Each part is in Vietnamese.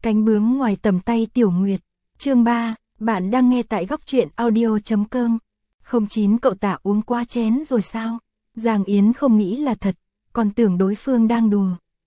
Cánh bướm ngoài tầm tay Tiểu Nguyệt. Chương 3, bạn đang nghe tại góc truyện audio.com. 09 cậu Tạ uống qua chén rồi sao? Giang Yến không nghĩ là thật, còn tưởng đối phương đang đùa.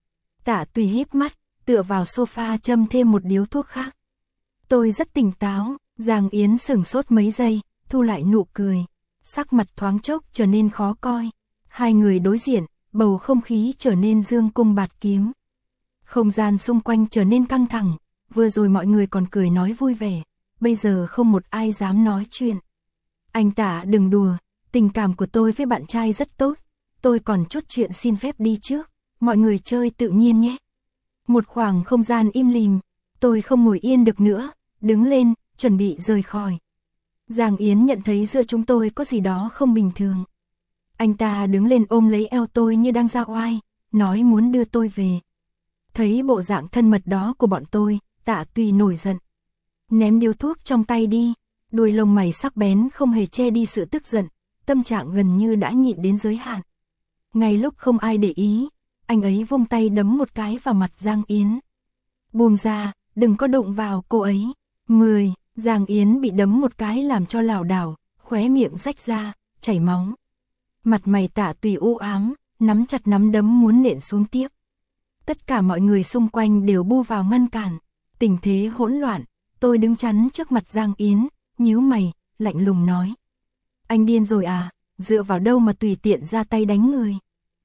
Tạ Tùy híp mắt, tựa vào sofa châm thêm một điếu thuốc khác. Tôi rất tỉnh táo. Giang Yến sửng sốt mấy giây, thu lại nụ cười. Sắc mặt thoáng chốc trở nên khó coi. Hai người đối diện, bầu không khí trở nên dương cung bạt kiếm. Không gian xung quanh trở nên căng thẳng, vừa rồi mọi người còn cười nói vui vẻ, bây giờ không một ai dám nói chuyện. Anh Tạ đừng đùa, tình cảm của tôi với bạn trai rất tốt, tôi còn chút chuyện xin phép đi trước, mọi người chơi tự nhiên nhé. Một khoảng không gian im lìm, tôi không ngồi yên được nữa, đứng lên, chuẩn bị rời khỏi. Giang Yến nhận thấy giữa chúng tôi có gì đó không bình thường. Anh ta đứng lên ôm lấy eo tôi như đang ra oai, nói muốn đưa tôi về. Thấy bộ dạng thân mật đó của bọn tôi, Tạ Tùy nổi giận. Ném điếu thuốc trong tay đi, đuôi lông mày sắc bén không hề che đi sự tức giận, tâm trạng gần như đã nhịn đến giới hạn. Ngay lúc không ai để ý, anh ấy vung tay đấm một cái vào mặt Giang Yến. Buông ra, đừng có đụng vào cô ấy. 10, Giang Yến bị đấm một cái làm cho lảo đảo, khóe miệng rách ra, chảy máu. Mặt mày Tạ Tùy u ám, nắm chặt nắm đấm muốn nện xuống tiếp. Tất cả mọi người xung quanh đều bu vào ngăn cản. Tình thế hỗn loạn, tôi đứng chắn trước mặt Giang Yến, nhíu mày, lạnh lùng nói. Anh điên rồi à, dựa vào đâu mà tùy tiện ra tay đánh người.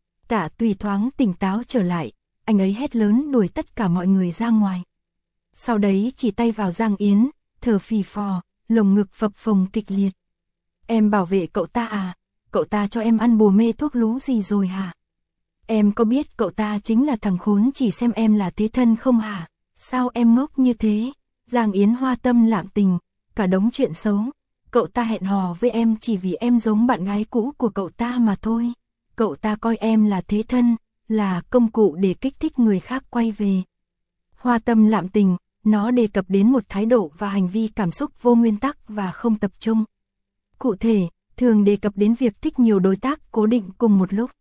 Tạ Tùy thoáng tỉnh táo trở lại, anh ấy hét lớn đuổi tất cả mọi người ra ngoài. Sau đấy chỉ tay vào Giang Yến, thở phì phò, lồng ngực phập phồng kịch liệt. Em bảo vệ cậu ta à, cậu ta cho em ăn bùa mê thuốc lú gì rồi hả? Em có biết cậu ta chính là thằng khốn chỉ xem em là thế thân không hả? Sao em ngốc như thế? Giang Yến hoa tâm lạm tình, cả đống chuyện xấu. Cậu ta hẹn hò với em chỉ vì em giống bạn gái cũ của cậu ta mà thôi. Cậu ta coi em là thế thân, là công cụ để kích thích người khác quay về. Hoa tâm lạm tình, nó đề cập đến một thái độ và hành vi cảm xúc vô nguyên tắc và không tập trung. Cụ thể, thường đề cập đến việc thích nhiều đối tác cố định cùng một lúc.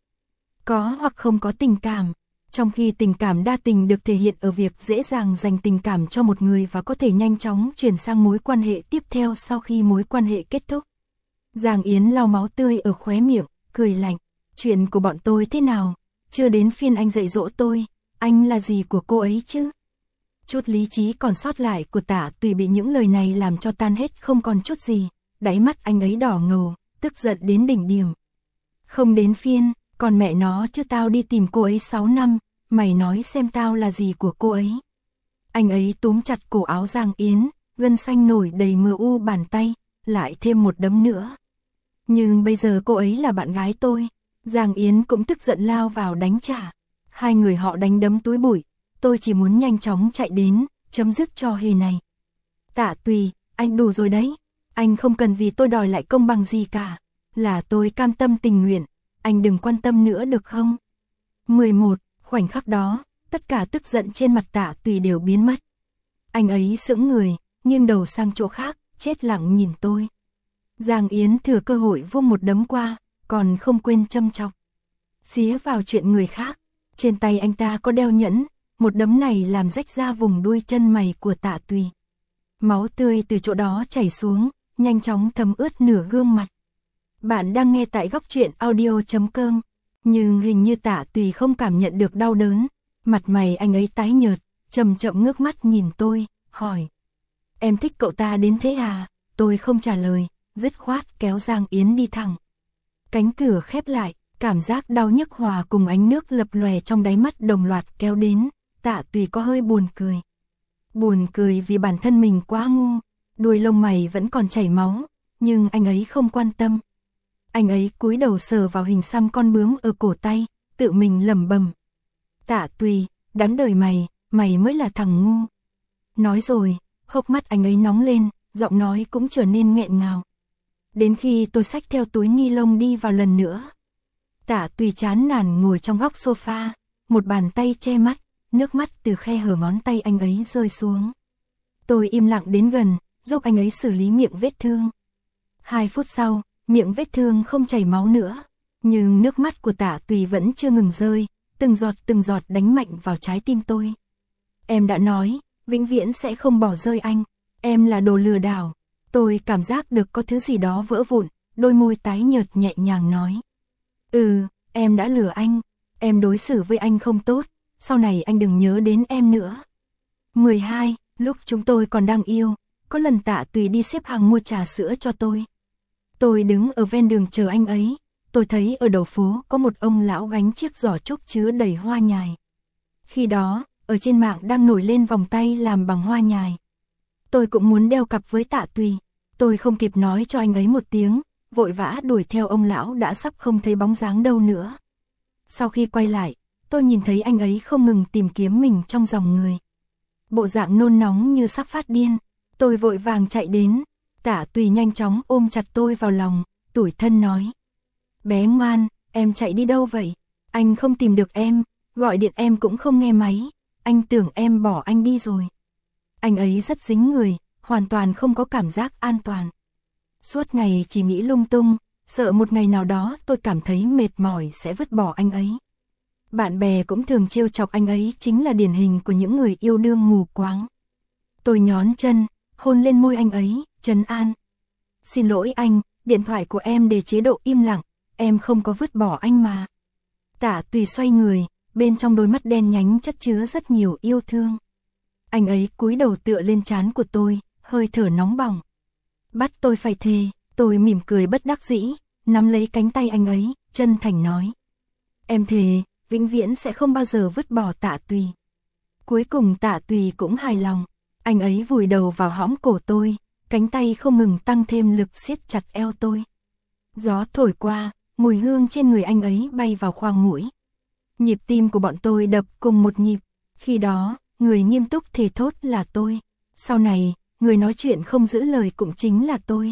Có hoặc không có tình cảm, trong khi tình cảm đa tình được thể hiện ở việc dễ dàng dành tình cảm cho một người và có thể nhanh chóng chuyển sang mối quan hệ tiếp theo sau khi mối quan hệ kết thúc. Giang Yến lau máu tươi ở khóe miệng, cười lạnh. Chuyện của bọn tôi thế nào? Chưa đến phiên anh dạy dỗ tôi, anh là gì của cô ấy chứ? Chút lý trí còn sót lại của Tạ Tùy bị những lời này làm cho tan hết không còn chút gì, đáy mắt anh ấy đỏ ngầu, tức giận đến đỉnh điểm. Không đến phiên, còn mẹ nó chứ tao đi tìm cô ấy 6 năm, mày nói xem tao là gì của cô ấy. Anh ấy túm chặt cổ áo Giang Yến, gân xanh nổi đầy mờ u bàn tay, lại thêm một đấm nữa. Nhưng bây giờ cô ấy là bạn gái tôi. Giang Yến cũng tức giận lao vào đánh trả. Hai người họ đánh đấm túi bụi, tôi chỉ muốn nhanh chóng chạy đến, chấm dứt trò hề này. Tạ Tùy, anh đủ rồi đấy, anh không cần vì tôi đòi lại công bằng gì cả, là tôi cam tâm tình nguyện, anh đừng quan tâm nữa được không? 11, khoảnh khắc đó, tất cả tức giận trên mặt Tạ Tùy đều biến mất. Anh ấy sững người, nghiêng đầu sang chỗ khác, chết lặng nhìn tôi. Giang Yến thừa cơ hội vung một đấm qua, còn không quên châm chọc. Xía vào chuyện người khác, trên tay anh ta có đeo nhẫn, một đấm này làm rách ra vùng đuôi chân mày của Tạ Tùy. Máu tươi từ chỗ đó chảy xuống, nhanh chóng thấm ướt nửa gương mặt. Bạn đang nghe tại góc truyện audio.com, nhưng hình như Tạ Tùy không cảm nhận được đau đớn, mặt mày anh ấy tái nhợt, chậm chậm ngước mắt nhìn tôi, hỏi. Em thích cậu ta đến thế à? Tôi không trả lời, dứt khoát kéo Giang Yến đi thẳng. Cánh cửa khép lại, cảm giác đau nhức hòa cùng ánh nước lập lòe trong đáy mắt đồng loạt kéo đến, Tạ Tùy có hơi buồn cười. Buồn cười vì bản thân mình quá ngu, đuôi lông mày vẫn còn chảy máu, nhưng anh ấy không quan tâm. Anh ấy cúi đầu sờ vào hình xăm con bướm ở cổ tay, tự mình lẩm bẩm. Tạ Tùy, đáng đời mày mới là thằng ngu. Nói rồi, hốc mắt anh ấy nóng lên, giọng nói cũng trở nên nghẹn ngào. Đến khi tôi xách theo túi ni lông đi vào lần nữa. Tạ Tùy chán nản ngồi trong góc sofa, một bàn tay che mắt, nước mắt từ khe hở ngón tay anh ấy rơi xuống. Tôi im lặng đến gần, giúp anh ấy xử lý miệng vết thương. 2 phút sau, miệng vết thương không chảy máu nữa, nhưng nước mắt của Tạ Tùy vẫn chưa ngừng rơi, từng giọt đánh mạnh vào trái tim tôi. Em đã nói, vĩnh viễn sẽ không bỏ rơi anh. Em là đồ lừa đảo. Tôi cảm giác được có thứ gì đó vỡ vụn, đôi môi tái nhợt nhẹ nhàng nói. Em đã lừa anh. Em đối xử với anh không tốt, sau này anh đừng nhớ đến em nữa. 12. Lúc chúng tôi còn đang yêu, có lần Tạ Tùy đi xếp hàng mua trà sữa cho tôi. Tôi đứng ở ven đường chờ anh ấy, tôi thấy ở đầu phố có một ông lão gánh chiếc giỏ trúc chứa đầy hoa nhài. Khi đó, ở trên mạng đang nổi lên vòng tay làm bằng hoa nhài. Tôi cũng muốn đeo cặp với Tạ Tùy. Tôi không kịp nói cho anh ấy một tiếng, vội vã đuổi theo ông lão đã sắp không thấy bóng dáng đâu nữa. Sau khi quay lại, tôi nhìn thấy anh ấy không ngừng tìm kiếm mình trong dòng người. Bộ dạng nôn nóng như sắp phát điên, tôi vội vàng chạy đến. Tạ Tùy nhanh chóng ôm chặt tôi vào lòng, tủi thân nói. Bé ngoan, em chạy đi đâu vậy? Anh không tìm được em, gọi điện em cũng không nghe máy, anh tưởng em bỏ anh đi rồi. Anh ấy rất dính người, hoàn toàn không có cảm giác an toàn. Suốt ngày chỉ nghĩ lung tung, sợ một ngày nào đó tôi cảm thấy mệt mỏi sẽ vứt bỏ anh ấy. Bạn bè cũng thường trêu chọc anh ấy chính là điển hình của những người yêu đương mù quáng. Tôi nhón chân, hôn lên môi anh ấy, trấn an. Xin lỗi anh, điện thoại của em để chế độ im lặng, em không có vứt bỏ anh mà. Tạ Tùy xoay người, bên trong đôi mắt đen nhánh chất chứa rất nhiều yêu thương. Anh ấy cúi đầu tựa lên trán của tôi, hơi thở nóng bỏng. Bắt tôi phải thề, tôi mỉm cười bất đắc dĩ, nắm lấy cánh tay anh ấy, chân thành nói. Em thề, vĩnh viễn sẽ không bao giờ vứt bỏ Tạ Tùy. Cuối cùng Tạ Tùy cũng hài lòng, anh ấy vùi đầu vào hõm cổ tôi, cánh tay không ngừng tăng thêm lực siết chặt eo tôi. Gió thổi qua, mùi hương trên người anh ấy bay vào khoang mũi. Nhịp tim của bọn tôi đập cùng một nhịp, khi đó, người nghiêm túc thề thốt là tôi. Sau này, người nói chuyện không giữ lời cũng chính là tôi.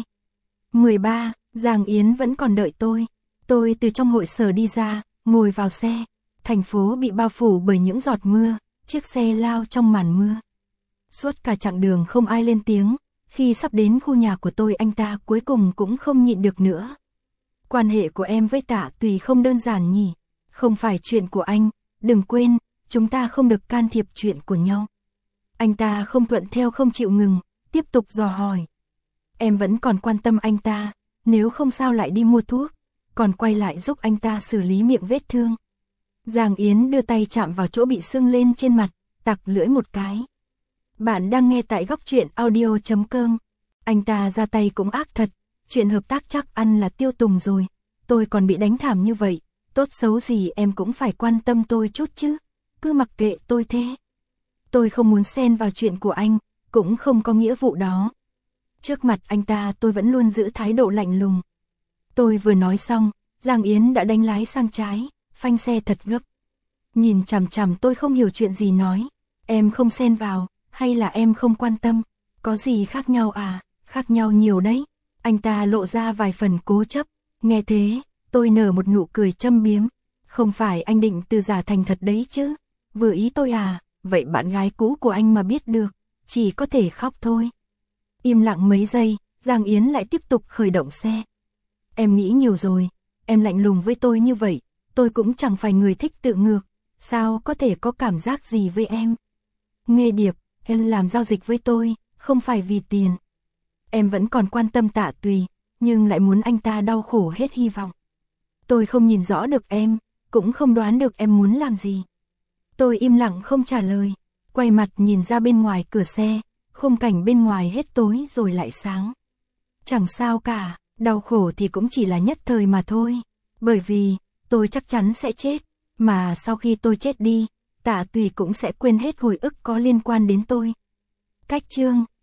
13. Giang Yến vẫn còn đợi tôi. Tôi từ trong hội sở đi ra, ngồi vào xe. Thành phố bị bao phủ bởi những giọt mưa, chiếc xe lao trong màn mưa. Suốt cả chặng đường không ai lên tiếng, khi sắp đến khu nhà của tôi anh ta cuối cùng cũng không nhịn được nữa. Quan hệ của em với Tạ Tùy không đơn giản nhỉ, không phải chuyện của anh, đừng quên, chúng ta không được can thiệp chuyện của nhau. Anh ta không thuận theo không chịu ngừng, tiếp tục dò hỏi. Em vẫn còn quan tâm anh ta, nếu không sao lại đi mua thuốc, còn quay lại giúp anh ta xử lý miệng vết thương. Giang Yến đưa tay chạm vào chỗ bị sưng lên trên mặt, tặc lưỡi một cái. Bạn đang nghe tại góc truyện audio.com. Anh ta ra tay cũng ác thật, chuyện hợp tác chắc ăn là tiêu tùng rồi. Tôi còn bị đánh thảm như vậy, tốt xấu gì em cũng phải quan tâm tôi chút chứ, cứ mặc kệ tôi thế. Tôi không muốn xen vào chuyện của anh, cũng không có nghĩa vụ đó. Trước mặt anh ta tôi vẫn luôn giữ thái độ lạnh lùng. Tôi vừa nói xong, Giang Yến đã đánh lái sang trái, phanh xe thật gấp. Nhìn chằm chằm tôi không hiểu chuyện gì nói. Em không xen vào, hay là em không quan tâm? Có gì khác nhau à? Khác nhau nhiều đấy. Anh ta lộ ra vài phần cố chấp. Nghe thế, tôi nở một nụ cười châm biếm. Không phải anh định từ giả thành thật đấy chứ? Vừa ý tôi à? Vậy bạn gái cũ của anh mà biết được, chỉ có thể khóc thôi. Im lặng mấy giây, Giang Yến lại tiếp tục khởi động xe. Em nghĩ nhiều rồi, em lạnh lùng với tôi như vậy, tôi cũng chẳng phải người thích tự ngược, sao có thể có cảm giác gì với em. Nghê điệp, em làm giao dịch với tôi, không phải vì tiền. Em vẫn còn quan tâm Tạ Tùy, nhưng lại muốn anh ta đau khổ hết hy vọng. Tôi không nhìn rõ được em, cũng không đoán được em muốn làm gì. Tôi im lặng không trả lời, quay mặt nhìn ra bên ngoài cửa xe, khung cảnh bên ngoài hết tối rồi lại sáng. Chẳng sao cả, đau khổ thì cũng chỉ là nhất thời mà thôi, bởi vì tôi chắc chắn sẽ chết, mà sau khi tôi chết đi, Tạ Tùy cũng sẽ quên hết hồi ức có liên quan đến tôi. Cách chương